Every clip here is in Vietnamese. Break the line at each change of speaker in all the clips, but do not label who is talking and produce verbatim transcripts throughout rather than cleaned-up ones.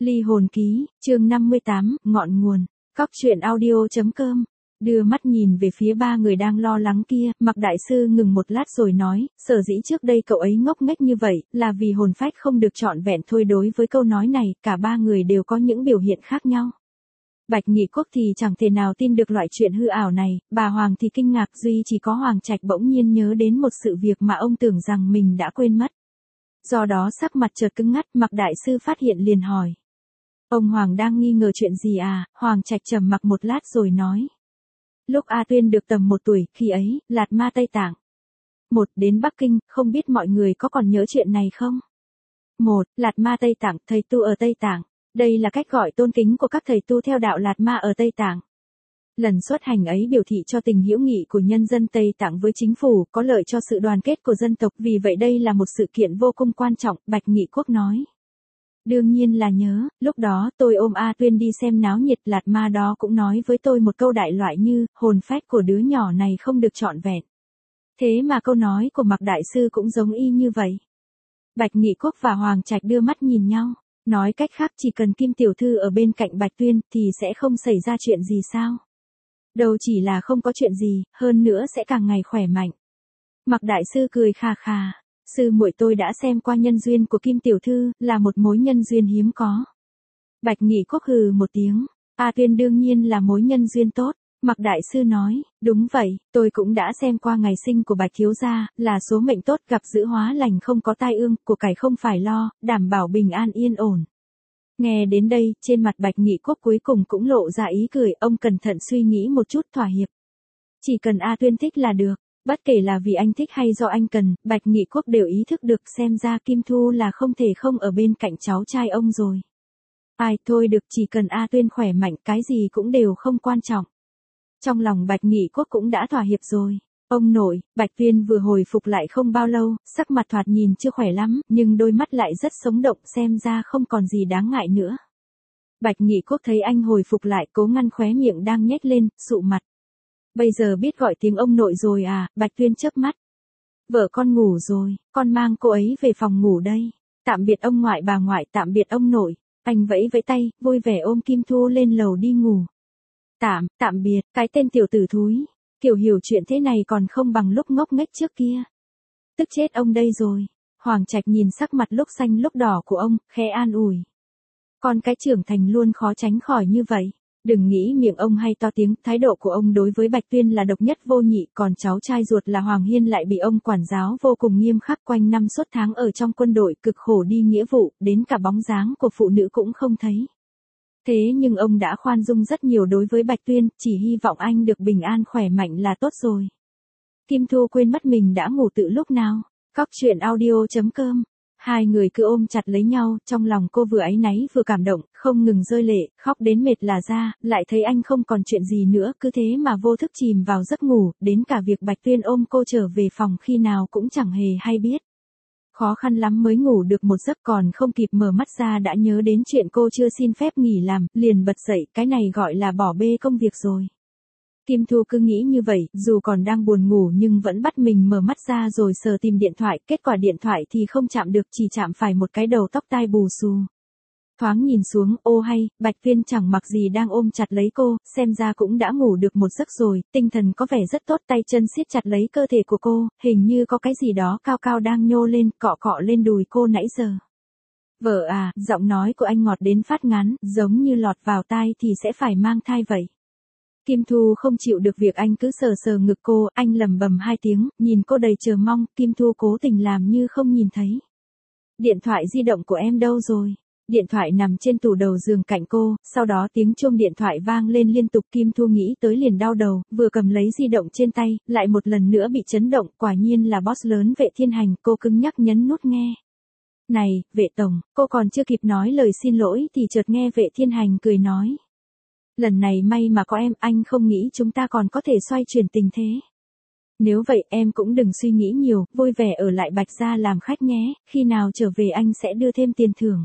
Ly hồn ký, chương năm mươi tám, ngọn nguồn. Cóc truyện audio.com. Đưa mắt nhìn về phía ba người đang lo lắng kia, Mạc đại sư ngừng một lát rồi nói, sở dĩ trước đây cậu ấy ngốc nghếch như vậy, là vì hồn phách không được trọn vẹn thôi. Đối với câu nói này, cả ba người đều có những biểu hiện khác nhau. Bạch Nghị Quốc thì chẳng thể nào tin được loại chuyện hư ảo này, bà Hoàng thì kinh ngạc, duy chỉ có Hoàng Trạch bỗng nhiên nhớ đến một sự việc mà ông tưởng rằng mình đã quên mất. Do đó sắc mặt chợt cứng ngắt, Mạc đại sư phát hiện liền hỏi. Ông Hoàng đang nghi ngờ chuyện gì à? Hoàng Trạch trầm mặc một lát rồi nói. Lúc A Tuyên được tầm một tuổi, khi ấy, Lạt Ma Tây Tạng. Một, đến Bắc Kinh, không biết mọi người có còn nhớ chuyện này không? Một, Lạt Ma Tây Tạng, thầy tu ở Tây Tạng. Đây là cách gọi tôn kính của các thầy tu theo đạo Lạt Ma ở Tây Tạng. Lần xuất hành ấy biểu thị cho tình hữu nghị của nhân dân Tây Tạng với chính phủ, có lợi cho sự đoàn kết của dân tộc, vì vậy đây là một sự kiện vô cùng quan trọng, Bạch Nghị Quốc nói. Đương nhiên là nhớ, lúc đó tôi ôm A Tuyên đi xem náo nhiệt, Lạt Ma đó cũng nói với tôi một câu đại loại như, hồn phách của đứa nhỏ này không được trọn vẹn. Thế mà câu nói của Mạc đại sư cũng giống y như vậy. Bạch Nghị Quốc và Hoàng Trạch đưa mắt nhìn nhau, nói cách khác chỉ cần Kim tiểu thư ở bên cạnh Bạch Tuyên thì sẽ không xảy ra chuyện gì sao? Đâu chỉ là không có chuyện gì, hơn nữa sẽ càng ngày khỏe mạnh. Mạc đại sư cười khà khà. Sư muội tôi đã xem qua nhân duyên của Kim tiểu thư, là một mối nhân duyên hiếm có. Bạch Nghị Quốc hừ một tiếng, A Tuyên đương nhiên là mối nhân duyên tốt. Mạc đại sư nói, đúng vậy, tôi cũng đã xem qua ngày sinh của Bạch thiếu gia, là số mệnh tốt, gặp dữ hóa lành, không có tai ương, của cải không phải lo, đảm bảo bình an yên ổn. Nghe đến đây, trên mặt Bạch Nghị Quốc cuối cùng cũng lộ ra ý cười, ông cẩn thận suy nghĩ một chút thỏa hiệp. Chỉ cần A Tuyên thích là được. Bất kể là vì anh thích hay do anh cần, Bạch Nghị Quốc đều ý thức được, xem ra Kim Thu là không thể không ở bên cạnh cháu trai ông rồi. Ai thôi được, chỉ cần A Tuyên khỏe mạnh, cái gì cũng đều không quan trọng. Trong lòng Bạch Nghị Quốc cũng đã thỏa hiệp rồi. Ông nội, Bạch Tuyên vừa hồi phục lại không bao lâu, sắc mặt thoạt nhìn chưa khỏe lắm, nhưng đôi mắt lại rất sống động, xem ra không còn gì đáng ngại nữa. Bạch Nghị Quốc thấy anh hồi phục lại, cố ngăn khóe miệng đang nhếch lên, sụ mặt. Bây giờ biết gọi tiếng ông nội rồi à? Bạch Tuyên chớp mắt. Vợ con ngủ rồi, con mang cô ấy về phòng ngủ đây. Tạm biệt ông ngoại bà ngoại, tạm biệt ông nội. Anh vẫy vẫy tay, vui vẻ ôm Kim Thu lên lầu đi ngủ. Tạm, tạm biệt, cái tên tiểu tử thúi. Kiểu hiểu chuyện thế này còn không bằng lúc ngốc nghếch trước kia. Tức chết ông đây rồi. Hoàng Trạch nhìn sắc mặt lúc xanh lúc đỏ của ông, khẽ an ủi. Con cái trưởng thành luôn khó tránh khỏi như vậy. Đừng nghĩ miệng ông hay to tiếng, thái độ của ông đối với Bạch Tuyên là độc nhất vô nhị, còn cháu trai ruột là Hoàng Hiên lại bị ông quản giáo vô cùng nghiêm khắc, quanh năm suốt tháng ở trong quân đội, cực khổ đi nghĩa vụ, đến cả bóng dáng của phụ nữ cũng không thấy. Thế nhưng ông đã khoan dung rất nhiều đối với Bạch Tuyên, chỉ hy vọng anh được bình an khỏe mạnh là tốt rồi. Kim Thu quên mất mình đã ngủ từ lúc nào. Cóc truyện audio.com. Hai người cứ ôm chặt lấy nhau, trong lòng cô vừa áy náy vừa cảm động, không ngừng rơi lệ, khóc đến mệt là ra, lại thấy anh không còn chuyện gì nữa, cứ thế mà vô thức chìm vào giấc ngủ, đến cả việc Bạch Tuyên ôm cô trở về phòng khi nào cũng chẳng hề hay biết. Khó khăn lắm mới ngủ được một giấc, còn không kịp mở mắt ra đã nhớ đến chuyện cô chưa xin phép nghỉ làm, liền bật dậy, cái này gọi là bỏ bê công việc rồi. Kim Thu cứ nghĩ như vậy, dù còn đang buồn ngủ nhưng vẫn bắt mình mở mắt ra rồi sờ tìm điện thoại, kết quả điện thoại thì không chạm được, chỉ chạm phải một cái đầu tóc tai bù xù. Thoáng nhìn xuống, ô hay, Bạch Tuyên chẳng mặc gì đang ôm chặt lấy cô, xem ra cũng đã ngủ được một giấc rồi, tinh thần có vẻ rất tốt, tay chân siết chặt lấy cơ thể của cô, hình như có cái gì đó cao cao đang nhô lên, cọ cọ lên đùi cô nãy giờ. Vợ à, giọng nói của anh ngọt đến phát ngán, giống như lọt vào tai thì sẽ phải mang thai vậy. Kim Thu không chịu được việc anh cứ sờ sờ ngực cô, anh lầm bầm hai tiếng, nhìn cô đầy chờ mong, Kim Thu cố tình làm như không nhìn thấy. Điện thoại di động của em đâu rồi? Điện thoại nằm trên tủ đầu giường cạnh cô, sau đó tiếng chuông điện thoại vang lên liên tục, Kim Thu nghĩ tới liền đau đầu, vừa cầm lấy di động trên tay, lại một lần nữa bị chấn động, quả nhiên là boss lớn Vệ Thiên Hành, cô cứng nhắc nhấn nút nghe. Này, Vệ Tổng, cô còn chưa kịp nói lời xin lỗi thì chợt nghe Vệ Thiên Hành cười nói. Lần này may mà có em, anh không nghĩ chúng ta còn có thể xoay chuyển tình thế. Nếu vậy em cũng đừng suy nghĩ nhiều, vui vẻ ở lại Bạch gia làm khách nhé, khi nào trở về anh sẽ đưa thêm tiền thưởng.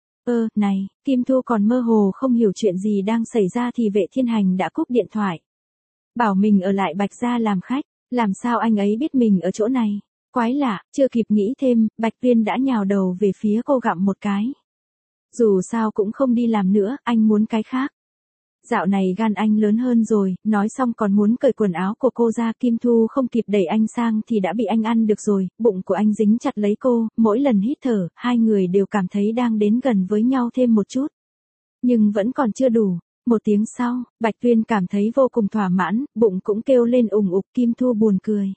Ơ, này, Kim Thu còn mơ hồ không hiểu chuyện gì đang xảy ra thì Vệ Thiên Hành đã cúp điện thoại. Bảo mình ở lại Bạch gia làm khách, làm sao anh ấy biết mình ở chỗ này? Quái lạ, chưa kịp nghĩ thêm, Bạch Tuyên đã nhào đầu về phía cô gặm một cái. Dù sao cũng không đi làm nữa, anh muốn cái khác. Dạo này gan anh lớn hơn rồi, nói xong còn muốn cởi quần áo của cô ra. Kim Thu không kịp đẩy anh sang thì đã bị anh ăn được rồi, bụng của anh dính chặt lấy cô, mỗi lần hít thở, hai người đều cảm thấy đang đến gần với nhau thêm một chút. Nhưng vẫn còn chưa đủ. Một tiếng sau, Bạch Tuyên cảm thấy vô cùng thỏa mãn, bụng cũng kêu lên ùng ục. Kim Thu buồn cười.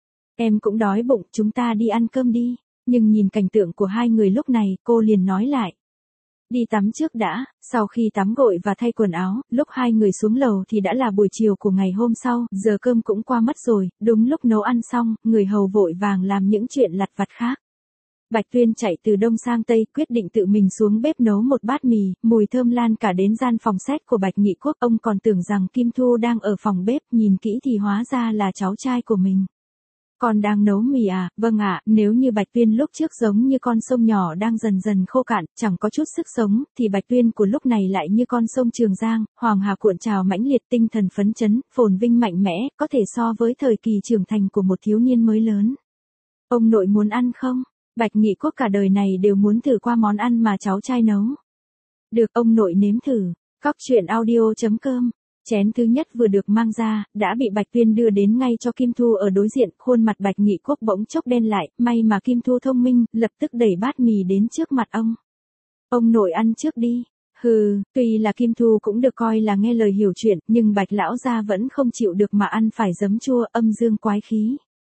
Em cũng đói bụng, chúng ta đi ăn cơm đi. Nhưng nhìn cảnh tượng của hai người lúc này, cô liền nói lại. Đi tắm trước đã. Sau khi tắm gội và thay quần áo, lúc hai người xuống lầu thì đã là buổi chiều của ngày hôm sau, giờ cơm cũng qua mất rồi, đúng lúc nấu ăn xong, người hầu vội vàng làm những chuyện lặt vặt khác. Bạch Tuyên chạy từ đông sang tây, quyết định tự mình xuống bếp nấu một bát mì, mùi thơm lan cả đến gian phòng sách của Bạch Nghị Quốc. Ông còn tưởng rằng Kim Thu đang ở phòng bếp, nhìn kỹ thì hóa ra là cháu trai của mình. Con đang nấu mì à? Vâng ạ, nếu như Bạch Tuyên lúc trước giống như con sông nhỏ đang dần dần khô cạn, chẳng có chút sức sống, thì Bạch Tuyên của lúc này lại như con sông Trường Giang, hoàng hà cuộn trào mãnh liệt, tinh thần phấn chấn, phồn vinh mạnh mẽ, có thể so với thời kỳ trưởng thành của một thiếu niên mới lớn. Ông nội muốn ăn không? Bạch Nghị Quốc cả đời này đều muốn thử qua món ăn mà cháu trai nấu. Được, ông nội nếm thử. Cóc truyện audio chấm com. Chén thứ nhất vừa được mang ra, đã bị Bạch Tuyên đưa đến ngay cho Kim Thu ở đối diện, khuôn mặt Bạch Nghị Quốc bỗng chốc đen lại, may mà Kim Thu thông minh, lập tức đẩy bát mì đến trước mặt ông. Ông nội ăn trước đi. Hừ, tuy là Kim Thu cũng được coi là nghe lời hiểu chuyện, nhưng Bạch lão gia vẫn không chịu được mà ăn phải giấm chua, âm dương quái khí.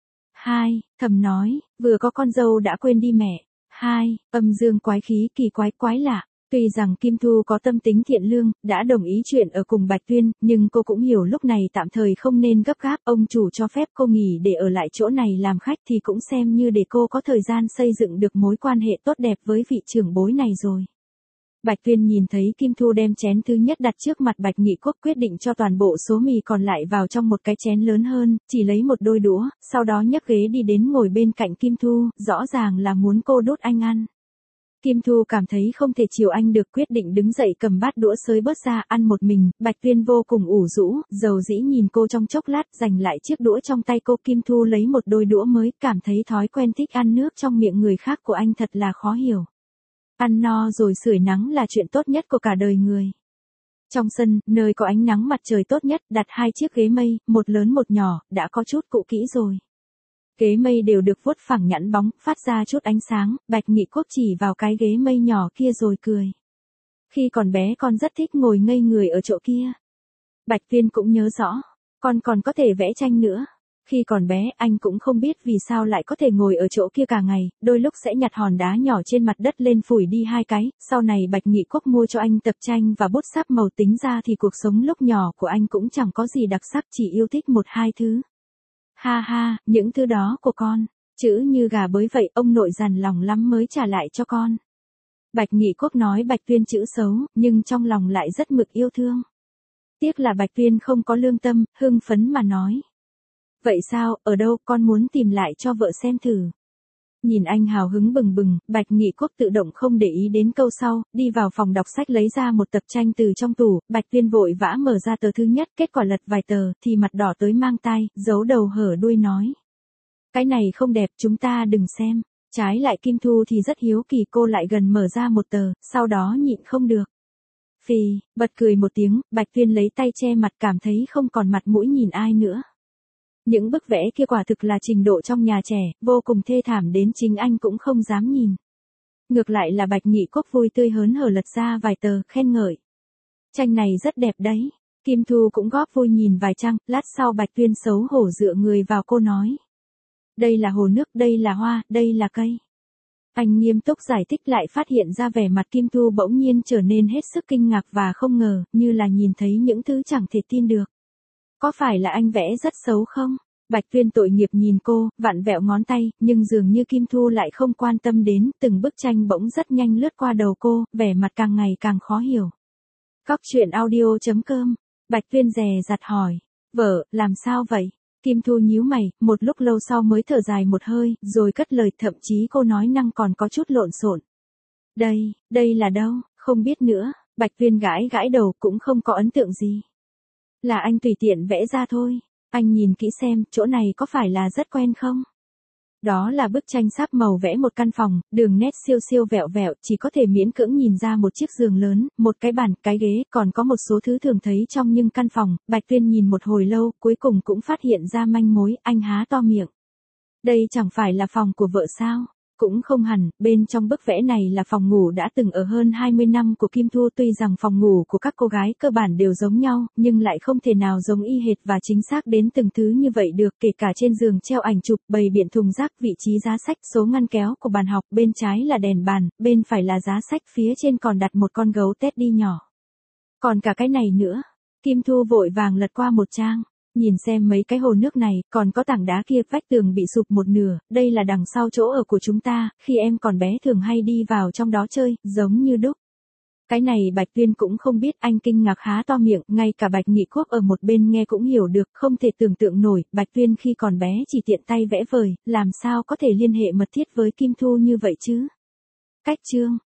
Hai, thầm nói, vừa có con dâu đã quên đi mẹ. Hai, âm dương quái khí, kỳ quái quái lạ. Tuy rằng Kim Thu có tâm tính thiện lương, đã đồng ý chuyện ở cùng Bạch Tuyên, nhưng cô cũng hiểu lúc này tạm thời không nên gấp gáp, ông chủ cho phép cô nghỉ để ở lại chỗ này làm khách thì cũng xem như để cô có thời gian xây dựng được mối quan hệ tốt đẹp với vị trưởng bối này rồi. Bạch Tuyên nhìn thấy Kim Thu đem chén thứ nhất đặt trước mặt Bạch Nghị Quốc, quyết định cho toàn bộ số mì còn lại vào trong một cái chén lớn hơn, chỉ lấy một đôi đũa, sau đó nhấc ghế đi đến ngồi bên cạnh Kim Thu, rõ ràng là muốn cô đút anh ăn. Kim Thu cảm thấy không thể chiều anh được, quyết định đứng dậy cầm bát đũa xới bớt ra ăn một mình. Bạch Tuyên vô cùng ủ rũ, dầu dĩ nhìn cô trong chốc lát, giành lại chiếc đũa trong tay cô. Kim Thu lấy một đôi đũa mới, cảm thấy thói quen thích ăn nước trong miệng người khác của anh thật là khó hiểu. Ăn no rồi sưởi nắng là chuyện tốt nhất của cả đời người. Trong sân, nơi có ánh nắng mặt trời tốt nhất, đặt hai chiếc ghế mây, một lớn một nhỏ, đã có chút cũ kỹ rồi. Ghế mây đều được vuốt phẳng nhẵn bóng, phát ra chút ánh sáng. Bạch Nghị Quốc chỉ vào cái ghế mây nhỏ kia rồi cười. Khi còn bé con rất thích ngồi ngây người ở chỗ kia. Bạch Tuyên cũng nhớ rõ, con còn có thể vẽ tranh nữa. Khi còn bé, anh cũng không biết vì sao lại có thể ngồi ở chỗ kia cả ngày, đôi lúc sẽ nhặt hòn đá nhỏ trên mặt đất lên phủi đi hai cái. Sau này Bạch Nghị Quốc mua cho anh tập tranh và bút sáp màu, tính ra thì cuộc sống lúc nhỏ của anh cũng chẳng có gì đặc sắc, chỉ yêu thích một hai thứ. Ha ha, những thứ đó của con, chữ như gà bới vậy, ông nội dằn lòng lắm mới trả lại cho con. Bạch Nghị Quốc nói Bạch Tuyên chữ xấu, nhưng trong lòng lại rất mực yêu thương. Tiếc là Bạch Tuyên không có lương tâm, hưng phấn mà nói. Vậy sao, ở đâu, con muốn tìm lại cho vợ xem thử. Nhìn anh hào hứng bừng bừng, Bạch Nghị Quốc tự động không để ý đến câu sau, đi vào phòng đọc sách lấy ra một tập tranh từ trong tủ. Bạch Tuyên vội vã mở ra tờ thứ nhất, kết quả lật vài tờ, thì mặt đỏ tới mang tai, giấu đầu hở đuôi nói. Cái này không đẹp, chúng ta đừng xem. Trái lại Kim Thu thì rất hiếu kỳ, cô lại gần mở ra một tờ, sau đó nhịn không được. Phì, bật cười một tiếng, Bạch Tuyên lấy tay che mặt, cảm thấy không còn mặt mũi nhìn ai nữa. Những bức vẽ kia quả thực là trình độ trong nhà trẻ, vô cùng thê thảm đến chính anh cũng không dám nhìn. Ngược lại là Bạch Nghị Quốc vui tươi hớn hở lật ra vài tờ, khen ngợi. Tranh này rất đẹp đấy. Kim Thu cũng góp vui nhìn vài trang, lát sau Bạch Tuyên xấu hổ dựa người vào cô nói. Đây là hồ nước, đây là hoa, đây là cây. Anh nghiêm túc giải thích lại, phát hiện ra vẻ mặt Kim Thu bỗng nhiên trở nên hết sức kinh ngạc và không ngờ, như là nhìn thấy những thứ chẳng thể tin được. Có phải là anh vẽ rất xấu không? Bạch Tuyên tội nghiệp nhìn cô, vặn vẹo ngón tay, nhưng dường như Kim Thu lại không quan tâm đến, từng bức tranh bỗng rất nhanh lướt qua đầu cô, vẻ mặt càng ngày càng khó hiểu. Cóc truyện audio chấm com. Bạch Tuyên dè dặt hỏi. Vợ, làm sao vậy? Kim Thu nhíu mày, một lúc lâu sau mới thở dài một hơi, rồi cất lời, thậm chí cô nói năng còn có chút lộn xộn. Đây, đây là đâu, không biết nữa. Bạch Tuyên gãi gãi đầu, cũng không có ấn tượng gì. Là anh tùy tiện vẽ ra thôi. Anh nhìn kỹ xem, chỗ này có phải là rất quen không? Đó là bức tranh sáp màu vẽ một căn phòng, đường nét siêu siêu vẹo vẹo, chỉ có thể miễn cưỡng nhìn ra một chiếc giường lớn, một cái bàn, cái ghế, còn có một số thứ thường thấy trong nhưng căn phòng. Bạch Tuyên nhìn một hồi lâu, cuối cùng cũng phát hiện ra manh mối, anh há to miệng. Đây chẳng phải là phòng của vợ sao? Cũng không hẳn, bên trong bức vẽ này là phòng ngủ đã từng ở hơn hai mươi năm của Kim Thu. Tuy rằng phòng ngủ của các cô gái cơ bản đều giống nhau, nhưng lại không thể nào giống y hệt và chính xác đến từng thứ như vậy được. Kể cả trên giường treo ảnh chụp, bày biện thùng rác, vị trí giá sách, số ngăn kéo của bàn học, bên trái là đèn bàn, bên phải là giá sách, phía trên còn đặt một con gấu Teddy nhỏ. Còn cả cái này nữa. Kim Thu vội vàng lật qua một trang. Nhìn xem mấy cái hồ nước này, còn có tảng đá kia, vách tường bị sụp một nửa, đây là đằng sau chỗ ở của chúng ta, khi em còn bé thường hay đi vào trong đó chơi, giống như đúc. Cái này Bạch Tuyên cũng không biết, anh kinh ngạc há to miệng, ngay cả Bạch Nghị Quốc ở một bên nghe cũng hiểu được, không thể tưởng tượng nổi, Bạch Tuyên khi còn bé chỉ tiện tay vẽ vời, làm sao có thể liên hệ mật thiết với Kim Thu như vậy chứ? Cách chương